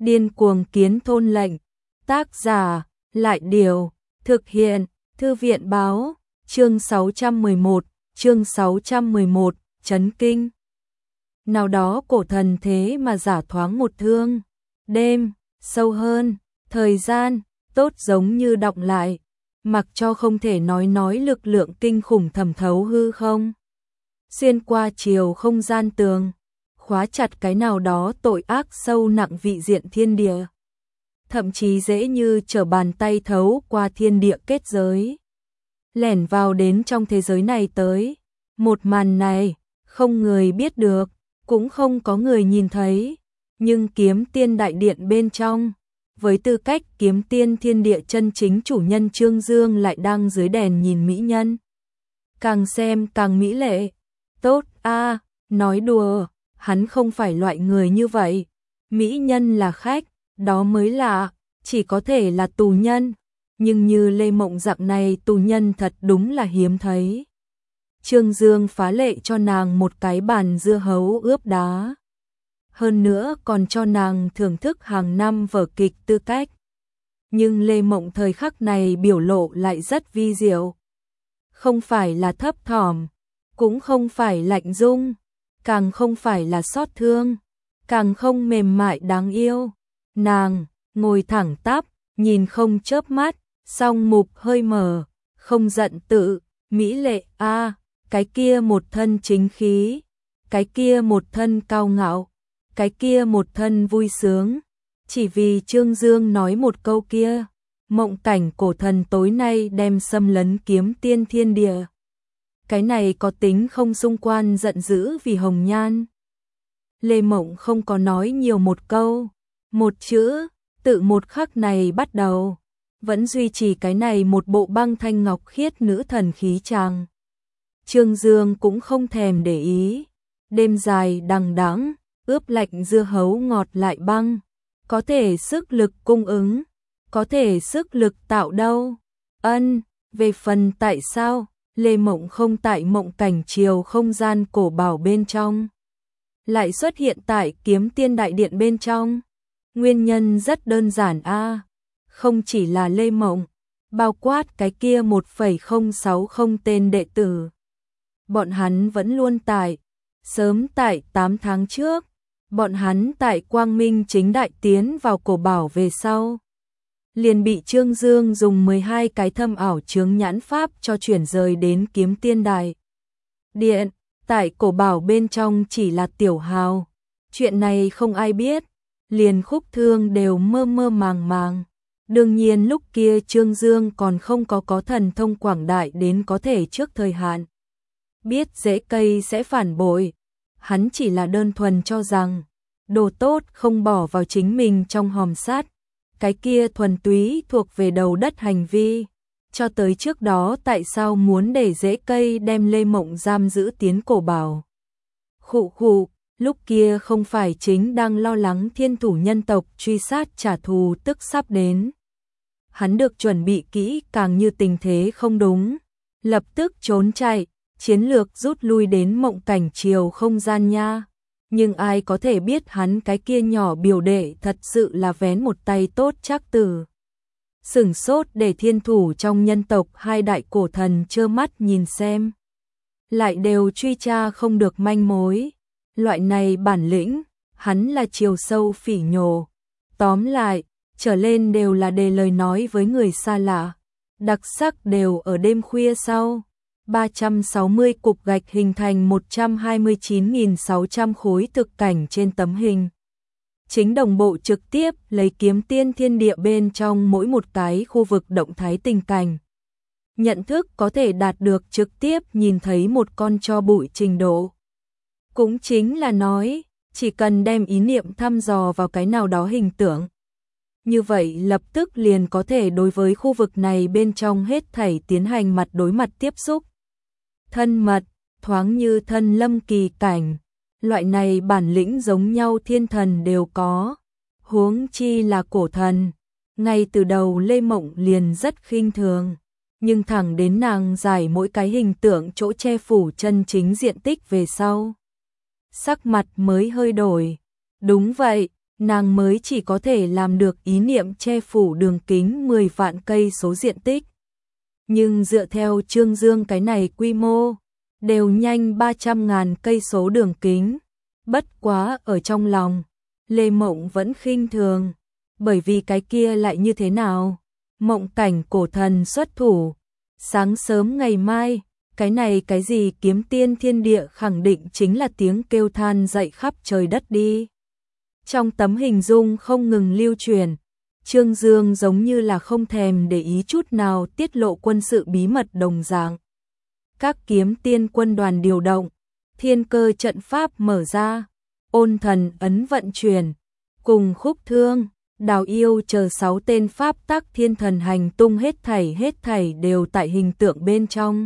Điên cuồng kiến thôn lệnh. Tác giả, Lại Điều, thực hiện, Thư viện báo, chương 611, chấn kinh. Nào đó cổ thần thế mà giả thoáng một thương, đêm, sâu hơn, thời gian, tốt giống như đọng lại, mặc cho không thể nói lực lượng kinh khủng thẩm thấu hư không. Xuyên qua chiều không gian tường, khóa chặt cái nào đó tội ác sâu nặng vị diện thiên địa. Thậm chí dễ như trở bàn tay thấu qua thiên địa kết giới. Lẻn vào đến trong thế giới này tới. Một màn này, không người biết được, cũng không có người nhìn thấy. Nhưng kiếm tiên đại điện bên trong, với tư cách kiếm tiên thiên địa chân chính chủ nhân Trương Dương lại đang dưới đèn nhìn mỹ nhân. Càng xem càng mỹ lệ. Tốt a, nói đùa, hắn không phải loại người như vậy. Mỹ nhân là khách, đó mới lạ, chỉ có thể là tù nhân. Nhưng như Lê Mộng dạng này tù nhân thật đúng là hiếm thấy. Trương Dương phá lệ cho nàng một cái bàn dưa hấu ướp đá. Hơn nữa còn cho nàng thưởng thức hàng năm vở kịch tư cách. Nhưng Lê Mộng thời khắc này biểu lộ lại rất vi diệu. Không phải là thấp thỏm, cũng không phải lạnh dung, càng không phải là xót thương, càng không mềm mại đáng yêu. Nàng ngồi thẳng tắp, nhìn không chớp mắt, song mục hơi mở, không giận tự, mỹ lệ a, cái kia một thân chính khí, cái kia một thân cao ngạo, cái kia một thân vui sướng. Chỉ vì Trương Dương nói một câu kia, mộng cảnh cổ thần tối nay đem xâm lấn kiếm tiên thiên địa. Cái này có tính không xung quan giận dữ vì hồng nhan. Lê Mộng không có nói nhiều một câu, một chữ, tự một khắc này bắt đầu, vẫn duy trì cái này một bộ băng thanh ngọc khiết nữ thần khí chàng. Trương Dương cũng không thèm để ý, đêm dài đằng đẵng, ướp lạnh dưa hấu ngọt lại băng, có thể sức lực cung ứng, có thể sức lực tạo đâu. Về phần tại sao Lê Mộng không tại mộng cảnh chiều không gian cổ bảo bên trong, lại xuất hiện tại kiếm tiên đại điện bên trong. Nguyên nhân rất đơn giản a, không chỉ là Lê Mộng, bao quát cái kia 1,060 tên đệ tử. Bọn hắn vẫn luôn tại, sớm tại 8 tháng trước, bọn hắn tại Quang Minh chính đại tiến vào cổ bảo về sau. Liền bị Trương Dương dùng 12 cái thâm ảo chướng nhãn pháp cho chuyển rời đến kiếm tiên đại điện. Tại cổ bảo bên trong chỉ là tiểu hào, chuyện này không ai biết, liền Khúc Thương đều mơ mơ màng màng. Đương nhiên lúc kia Trương Dương còn không có thần thông quảng đại đến có thể trước thời hạn biết rễ cây sẽ phản bội. Hắn chỉ là đơn thuần cho rằng đồ tốt không bỏ vào chính mình trong hòm sắt, cái kia thuần túy thuộc về đầu đất hành vi. Cho tới trước đó tại sao muốn để rễ cây đem Lê Mộng giam giữ tiến cổ bảo? Khụ, lúc kia không phải chính đang lo lắng thiên thủ nhân tộc truy sát trả thù tức sắp đến. Hắn được chuẩn bị kỹ càng như tình thế không đúng, lập tức trốn chạy, chiến lược rút lui đến mộng cảnh chiều không gian nha. Nhưng ai có thể biết hắn cái kia nhỏ biểu đệ thật sự là vén một tay tốt chắc từ. Sửng sốt để thiên thủ trong nhân tộc hai đại cổ thần trơ mắt nhìn xem. Lại đều truy tra không được manh mối. Loại này bản lĩnh, hắn là chiều sâu phỉ nhổ. Tóm lại, trở lên đều là đề lời nói với người xa lạ. Đặc sắc đều ở đêm khuya sau. 360 cục gạch hình thành 129.600 khối thực cảnh trên tấm hình. Chính đồng bộ trực tiếp lấy kiếm tiên thiên địa bên trong mỗi một cái khu vực động thái tình cảnh. Nhận thức có thể đạt được trực tiếp nhìn thấy một con tro bụi trình độ. Cũng chính là nói, chỉ cần đem ý niệm thăm dò vào cái nào đó hình tượng. Như vậy lập tức liền có thể đối với khu vực này bên trong hết thảy tiến hành mặt đối mặt tiếp xúc. Thân mật, thoáng như thân lâm kỳ cảnh. Loại này bản lĩnh giống nhau thiên thần đều có, huống chi là cổ thần. Ngay từ đầu Lê Mộng liền rất khinh thường, nhưng thẳng đến nàng giải mỗi cái hình tượng chỗ che phủ chân chính diện tích về sau, sắc mặt mới hơi đổi. Đúng vậy, nàng mới chỉ có thể làm được ý niệm che phủ đường kính 10 vạn cây số diện tích. Nhưng dựa theo Trương Dương cái này quy mô, đều nhanh 300.000 cây số đường kính. Bất quá ở trong lòng, Lê Mộng vẫn khinh thường, bởi vì cái kia lại như thế nào? Mộng cảnh cổ thần xuất thủ, sáng sớm ngày mai, cái này cái gì kiếm tiên thiên địa khẳng định chính là tiếng kêu than dậy khắp trời đất đi. Trong tấm hình dung không ngừng lưu truyền, Trương Dương giống như là không thèm để ý chút nào tiết lộ quân sự bí mật đồng dạng. Các kiếm tiên quân đoàn điều động, thiên cơ trận pháp mở ra, ôn thần ấn vận chuyển, cùng khúc thương, đào yêu chờ 6 tên pháp tắc thiên thần hành tung hết thảy đều tại hình tượng bên trong.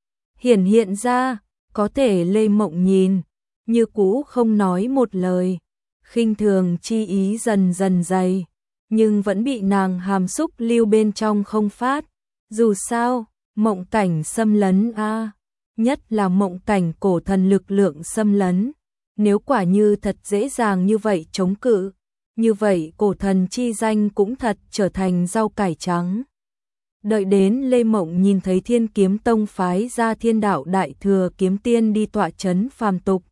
Hiện ra, có thể Lê Mộng nhìn, như cũ không nói một lời, khinh thường chi ý dần dần dày, nhưng vẫn bị nàng hàm xúc lưu bên trong không phát. Dù sao, mộng cảnh xâm lấn nhất là mộng cảnh cổ thần lực lượng xâm lấn, nếu quả như thật dễ dàng như vậy chống cự, như vậy cổ thần chi danh cũng thật trở thành rau cải trắng. Đợi đến Lê Mộng nhìn thấy Thiên Kiếm Tông phái ra Thiên Đạo Đại Thừa Kiếm Tiên đi tọa chấn phàm tục.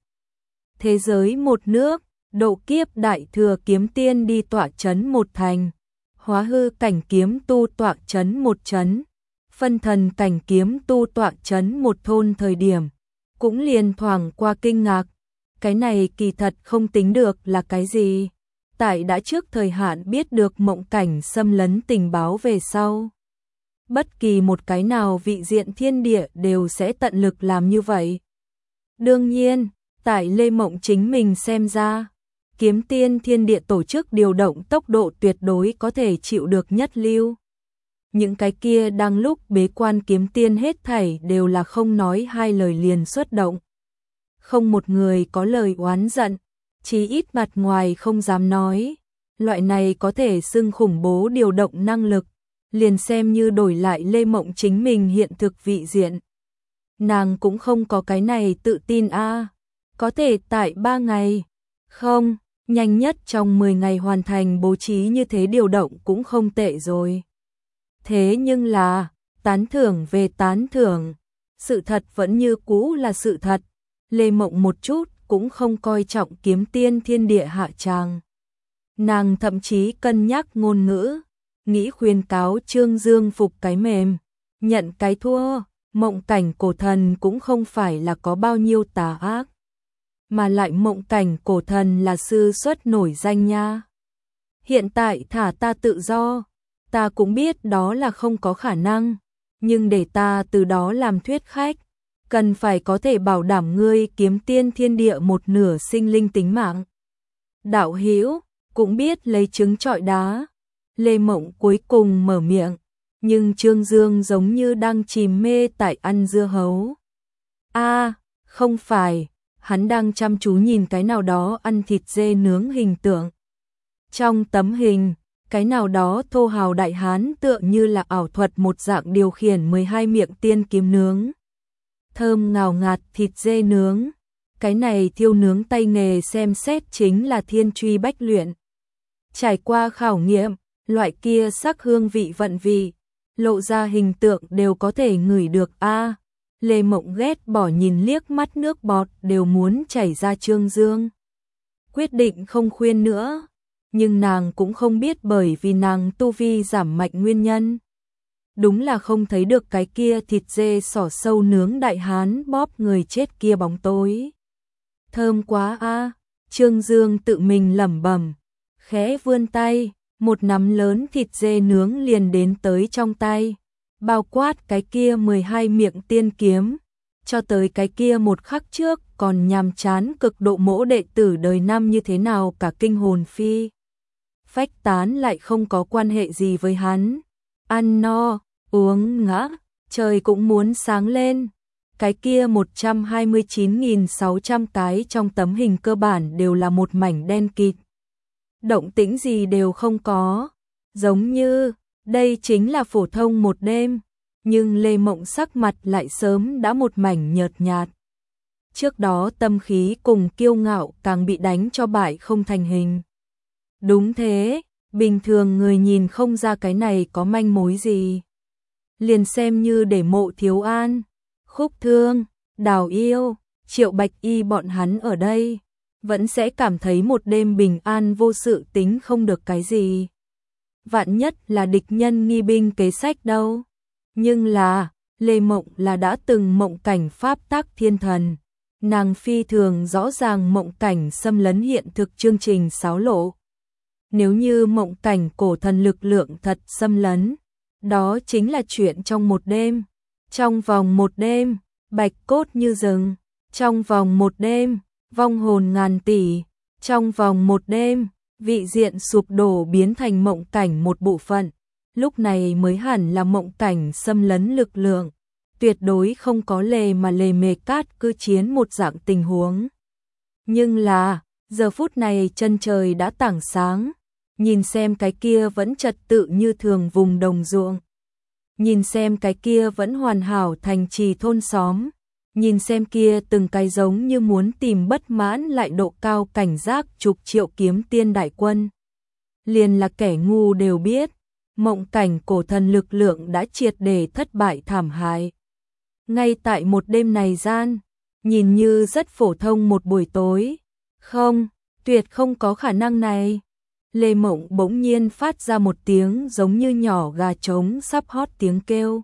Thế giới một nước, độ kiếp Đại Thừa Kiếm Tiên đi tọa chấn một thành, hóa hư cảnh kiếm tu tọa chấn một chấn, phân thần cảnh kiếm tu tọa chấn một thôn thời điểm, cũng liền thoảng qua kinh ngạc. Cái này kỳ thật không tính được là cái gì. Tại đã trước thời hạn biết được mộng cảnh xâm lấn tình báo về sau. Bất kỳ một cái nào vị diện thiên địa đều sẽ tận lực làm như vậy. Đương nhiên, tại Lê Mộng chính mình xem ra, kiếm tiên thiên địa tổ chức điều động tốc độ tuyệt đối có thể chịu được nhất lưu. Những cái kia đang lúc bế quan kiếm tiên hết thảy đều là không nói hai lời liền xuất động. Không một người có lời oán giận, chí ít mặt ngoài không dám nói. Loại này có thể xưng khủng bố điều động năng lực, liền xem như đổi lại Lê Mộng chính mình hiện thực vị diện. Nàng cũng không có cái này tự tin có thể tại 3 ngày, không, nhanh nhất trong 10 ngày hoàn thành bố trí như thế điều động cũng không tệ rồi. Thế nhưng là, tán thưởng về tán thưởng, sự thật vẫn như cũ là sự thật. Lê Mộng một chút cũng không coi trọng kiếm tiên thiên địa hạ tràng. Nàng thậm chí cân nhắc ngôn ngữ, nghĩ khuyên cáo Trương Dương phục cái mềm, nhận cái thua. Mộng cảnh cổ thần cũng không phải là có bao nhiêu tà ác, mà lại mộng cảnh cổ thần là sư xuất nổi danh nha. Hiện tại thả ta tự do, ta cũng biết đó là không có khả năng, nhưng để ta từ đó làm thuyết khách, cần phải có thể bảo đảm ngươi kiếm tiên thiên địa một nửa sinh linh tính mạng. Đạo hữu cũng biết lấy trứng trọi đá. Lê Mộng cuối cùng mở miệng, nhưng Trương Dương giống như đang chìm mê tại ăn dưa hấu. Không phải, hắn đang chăm chú nhìn cái nào đó ăn thịt dê nướng hình tượng. Trong tấm hình, cái nào đó thô hào đại hán tựa như là ảo thuật một dạng điều khiển 12 miệng tiên kiếm nướng. Thơm ngào ngạt thịt dê nướng, cái này thiêu nướng tay nghề xem xét chính là thiên truy bách luyện. Trải qua khảo nghiệm, loại kia sắc hương vị vận vị, lộ ra hình tượng đều có thể ngửi được Lê Mộng ghét bỏ nhìn liếc mắt nước bọt đều muốn chảy ra Trương Dương. Quyết định không khuyên nữa, nhưng nàng cũng không biết bởi vì nàng tu vi giảm mạnh nguyên nhân. Đúng là không thấy được cái kia thịt dê xỏ sâu nướng đại hán bóp người chết kia bóng tối. Thơm quá Trương Dương tự mình lẩm bẩm, khẽ vươn tay, một nắm lớn thịt dê nướng liền đến tới trong tay, bao quát cái kia 12 miệng tiên kiếm, cho tới cái kia một khắc trước còn nhàm chán cực độ mỗ đệ tử đời năm như thế nào cả kinh hồn phi. Phách tán lại không có quan hệ gì với hắn. Ăn no, uống ngã, trời cũng muốn sáng lên. Cái kia 129.600 cái trong tấm hình cơ bản đều là một mảnh đen kịt. Động tĩnh gì đều không có, giống như đây chính là phổ thông một đêm, nhưng Lê Mộng sắc mặt lại sớm đã một mảnh nhợt nhạt. Trước đó tâm khí cùng kiêu ngạo càng bị đánh cho bại không thành hình. Đúng thế, bình thường người nhìn không ra cái này có manh mối gì. Liền xem như để Mộ Thiếu An, Khúc Thương, Đào Yêu, Triệu Bạch Y bọn hắn ở đây, vẫn sẽ cảm thấy một đêm bình an vô sự tính không được cái gì. Vạn nhất là địch nhân nghi binh kế sách đâu. Nhưng là, Lê Mộng là đã từng mộng cảnh pháp tắc thiên thần. Nàng phi thường rõ ràng mộng cảnh xâm lấn hiện thực chương trình xáo lộ. Nếu như mộng cảnh cổ thần lực lượng thật xâm lấn, đó chính là chuyện trong một đêm. Trong vòng một đêm, bạch cốt như rừng. Trong vòng một đêm, vong hồn ngàn tỷ. Trong vòng một đêm, vị diện sụp đổ biến thành mộng cảnh một bộ phận. Lúc này mới hẳn là mộng cảnh xâm lấn lực lượng. Tuyệt đối không có lề mà lề mề cát cứ chiến một dạng tình huống. Nhưng là, giờ phút này chân trời đã tảng sáng. Nhìn xem cái kia vẫn trật tự như thường vùng đồng ruộng. Nhìn xem cái kia vẫn hoàn hảo thành trì thôn xóm. Nhìn xem kia từng cái giống như muốn tìm bất mãn lại độ cao cảnh giác chục triệu kiếm tiên đại quân. Liền là kẻ ngu đều biết, mộng cảnh cổ thần lực lượng đã triệt để thất bại thảm hại. Ngay tại một đêm này gian, nhìn như rất phổ thông một buổi tối. Không, tuyệt không có khả năng này. Lê Mộng bỗng nhiên phát ra một tiếng giống như nhỏ gà trống sắp hót tiếng kêu.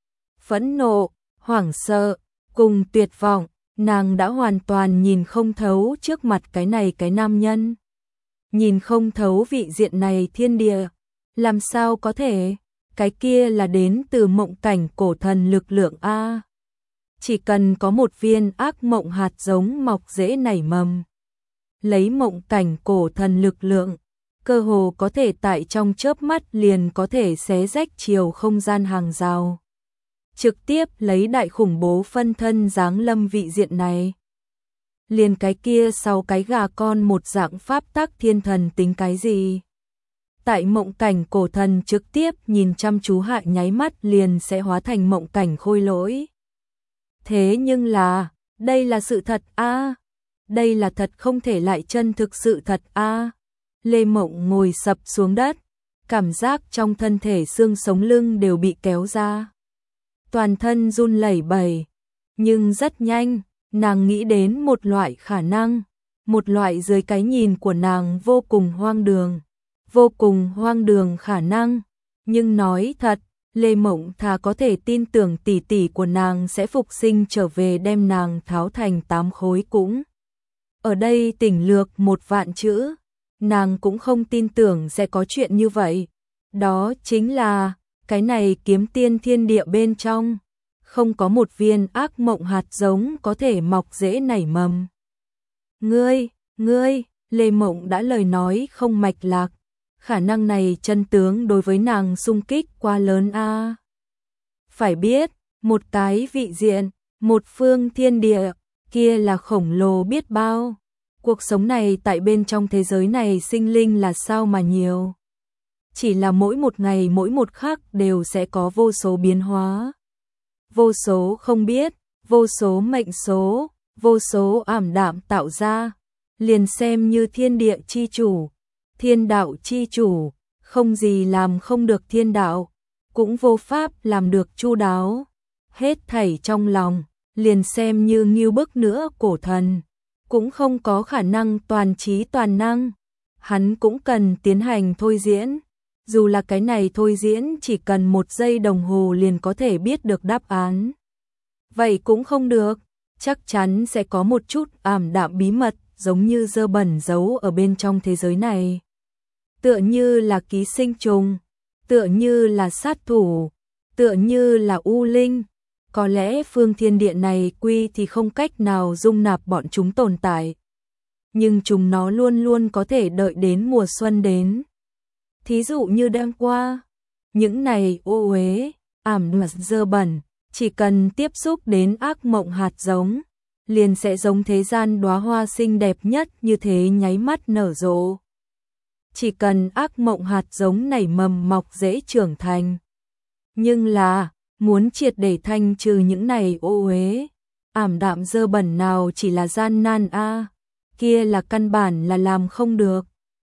Phẫn nộ, hoảng sợ, cùng tuyệt vọng, nàng đã hoàn toàn nhìn không thấu trước mặt cái này cái nam nhân. Nhìn không thấu vị diện này thiên địa, làm sao có thể, cái kia là đến từ mộng cảnh cổ thần lực lượng A. Chỉ cần có một viên ác mộng hạt giống mọc dễ nảy mầm. Lấy mộng cảnh cổ thần lực lượng, cơ hồ có thể tại trong chớp mắt liền có thể xé rách chiều không gian hàng rào. Trực tiếp lấy đại khủng bố phân thân giáng lâm vị diện này. Liền cái kia sau cái gà con một dạng pháp tắc thiên thần tính cái gì? Tại mộng cảnh cổ thần trực tiếp nhìn chăm chú hạ nháy mắt liền sẽ hóa thành mộng cảnh khôi lỗi. Thế nhưng là, đây là sự thật a, đây là thật không thể lại chân thực sự thật a. Lê Mộng ngồi sập xuống đất, cảm giác trong thân thể xương sống lưng đều bị kéo ra. Toàn thân run lẩy bẩy, nhưng rất nhanh, nàng nghĩ đến một loại khả năng, một loại dưới cái nhìn của nàng vô cùng hoang đường khả năng, nhưng nói thật, Lê Mộng thà có thể tin tưởng tỷ tỷ của nàng sẽ phục sinh trở về đem nàng tháo thành 8 khối cũng. Ở đây tỉnh lược 1 vạn chữ, nàng cũng không tin tưởng sẽ có chuyện như vậy. Đó chính là, cái này kiếm tiên thiên địa bên trong, không có một viên ác mộng hạt giống có thể mọc dễ nảy mầm. Ngươi, Lê Mộng đã lời nói không mạch lạc, khả năng này chân tướng đối với nàng xung kích quá lớn a. Phải biết, một cái vị diện, một phương thiên địa, kia là khổng lồ biết bao. Cuộc sống này tại bên trong thế giới này sinh linh là sao mà nhiều. Chỉ là mỗi một ngày mỗi một khắc đều sẽ có vô số biến hóa. Vô số không biết, vô số mệnh số, vô số ảm đạm tạo ra. Liền xem như thiên địa chi chủ, thiên đạo chi chủ, không gì làm không được thiên đạo, cũng vô pháp làm được chu đáo. Hết thảy trong lòng, liền xem như ngưu bức nữa cổ thần, cũng không có khả năng toàn trí toàn năng. Hắn cũng cần tiến hành thôi diễn. Dù là cái này thôi diễn chỉ cần 1 giây đồng hồ liền có thể biết được đáp án. Vậy cũng không được, chắc chắn sẽ có một chút ảm đạm bí mật giống như dơ bẩn giấu ở bên trong thế giới này. Tựa như là ký sinh trùng, tựa như là sát thủ, tựa như là u linh. Có lẽ phương thiên địa này quy thì không cách nào dung nạp bọn chúng tồn tại. Nhưng chúng nó luôn luôn có thể đợi đến mùa xuân đến. Thí dụ như đêm qua, những này ô uế, ảm đạm dơ bẩn, chỉ cần tiếp xúc đến ác mộng hạt giống, liền sẽ giống thế gian đóa hoa xinh đẹp nhất như thế nháy mắt nở rộ. Chỉ cần ác mộng hạt giống nảy mầm mọc dễ trưởng thành. Nhưng là, muốn triệt để thanh trừ những này ô uế, ảm đạm dơ bẩn nào chỉ là gian nan a, kia là căn bản là làm không được.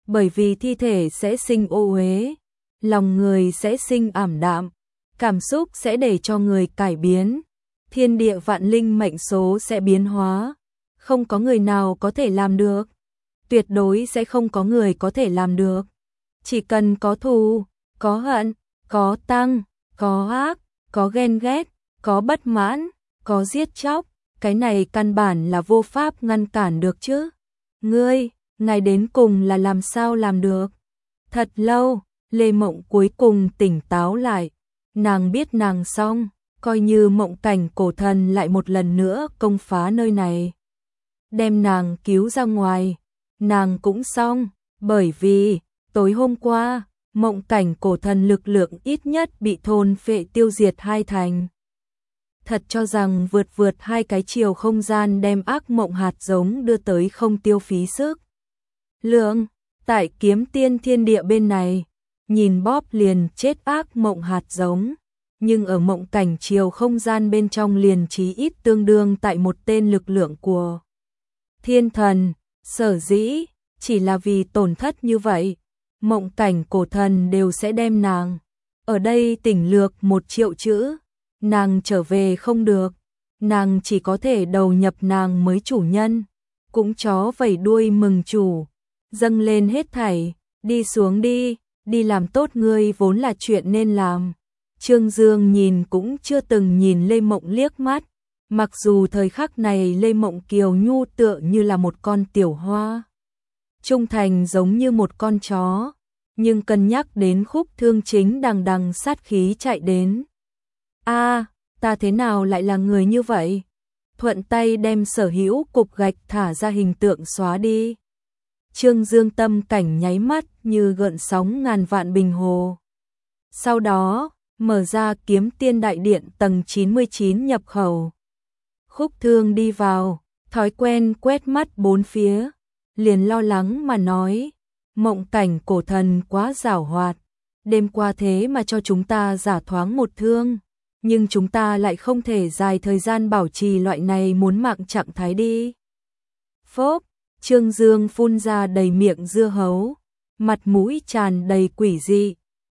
bởi vì thi thể sẽ sinh ô uế, lòng người sẽ sinh ảm đạm, cảm xúc sẽ để cho người cải biến, thiên địa vạn linh mệnh số sẽ biến hóa, không có người nào có thể làm được, tuyệt đối sẽ không có người có thể làm được. Chỉ cần có thù, có hận, có tăng, có ác, có ghen ghét, có bất mãn, có giết chóc, cái này căn bản là vô pháp ngăn cản được chứ. Ngài đến cùng là làm sao làm được? Thật lâu, Lê Mộng cuối cùng tỉnh táo lại, nàng biết nàng xong, coi như mộng cảnh cổ thần lại một lần nữa công phá nơi này. Đem nàng cứu ra ngoài, nàng cũng xong, bởi vì, tối hôm qua, mộng cảnh cổ thần lực lượng ít nhất bị thôn phệ tiêu diệt 2 thành. Thật cho rằng vượt 2 cái chiều không gian đem ác mộng hạt giống đưa tới không tiêu phí sức. Lượng, tại Kiếm Tiên thiên địa bên này, nhìn bóp liền chết ác mộng hạt giống, nhưng ở mộng cảnh chiều không gian bên trong liền chí ít tương đương tại một tên lực lượng của thiên thần, sở dĩ, chỉ là vì tổn thất như vậy, mộng cảnh cổ thần đều sẽ đem nàng. Ở đây tỉnh lược 1 triệu chữ, nàng trở về không được, nàng chỉ có thể đầu nhập nàng mới chủ nhân, cũng chó vẩy đuôi mừng chủ, dâng lên hết thảy, đi xuống đi làm tốt ngươi vốn là chuyện nên làm. Trương Dương nhìn cũng chưa từng nhìn Lê Mộng liếc mắt, mặc dù thời khắc này Lê Mộng kiều nhu tựa như là một con tiểu hoa, trung thành giống như một con chó, nhưng cân nhắc đến Khúc Thương chính đằng đằng sát khí chạy đến. Ta thế nào lại là người như vậy? Thuận tay đem sở hữu cục gạch thả ra hình tượng xóa đi. Trương Dương tâm cảnh nháy mắt như gợn sóng ngàn vạn bình hồ. Sau đó, mở ra Kiếm Tiên đại điện tầng 99 nhập khẩu. Khúc Thương đi vào, thói quen quét mắt bốn phía, liền lo lắng mà nói, mộng cảnh cổ thần quá giảo hoạt, đêm qua thế mà cho chúng ta giả thoáng một thương, nhưng chúng ta lại không thể dài thời gian bảo trì loại này muốn mạng trạng thái đi. Phốp, Trương Dương phun ra đầy miệng dưa hấu, mặt mũi tràn đầy quỷ dị.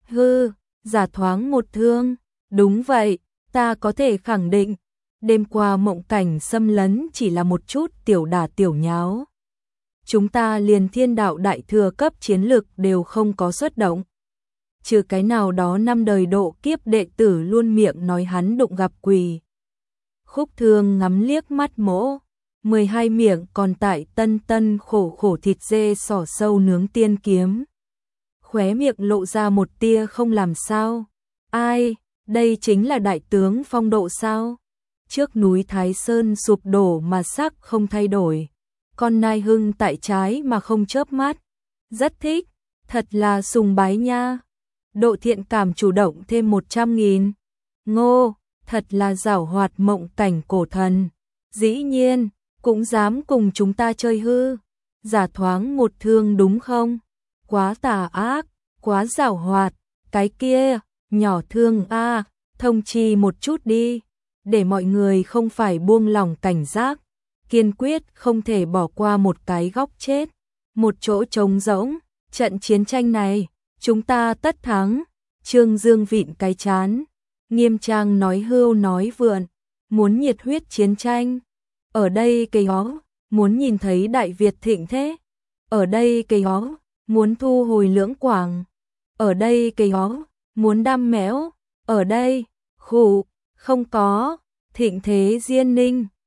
Giả thoáng một thương, đúng vậy, ta có thể khẳng định, đêm qua mộng cảnh xâm lấn chỉ là một chút tiểu đả tiểu nháo. Chúng ta liền thiên đạo đại thừa cấp chiến lực đều không có xuất động. Trừ cái nào đó 5 đời độ kiếp đệ tử luôn miệng nói hắn đụng gặp quỷ. Khúc Thương ngắm liếc mắt Mỗ, 12 miệng còn tại tân khổ thịt dê sỏ sâu nướng tiên kiếm. Khóe miệng lộ ra một tia không làm sao. Ai, đây chính là đại tướng phong độ sao? Trước núi Thái Sơn sụp đổ mà sắc không thay đổi. Con nai hưng tại trái mà không chớp mắt. Rất thích, thật là sùng bái nha. Độ thiện cảm chủ động thêm 100.000. Ngô, thật là giảo hoạt mộng cảnh cổ thần. Dĩ nhiên, cũng dám cùng chúng ta chơi hư. Giả thoáng một thương đúng không? Quá tà ác, quá giảo hoạt. Cái kia, nhỏ thương thông chi một chút đi. Để mọi người không phải buông lỏng cảnh giác. Kiên quyết không thể bỏ qua một cái góc chết. Một chỗ trống rỗng, trận chiến tranh này, chúng ta tất thắng. Trương Dương vịn cái chán, nghiêm trang nói hưu nói vượn, muốn nhiệt huyết chiến tranh. Ở đây cây hó, muốn nhìn thấy Đại Việt thịnh thế. Ở đây cây hó, muốn thu hồi Lưỡng Quảng. Ở đây cây hó, muốn đam mẽo. Ở đây, không có, thịnh thế Diên Ninh.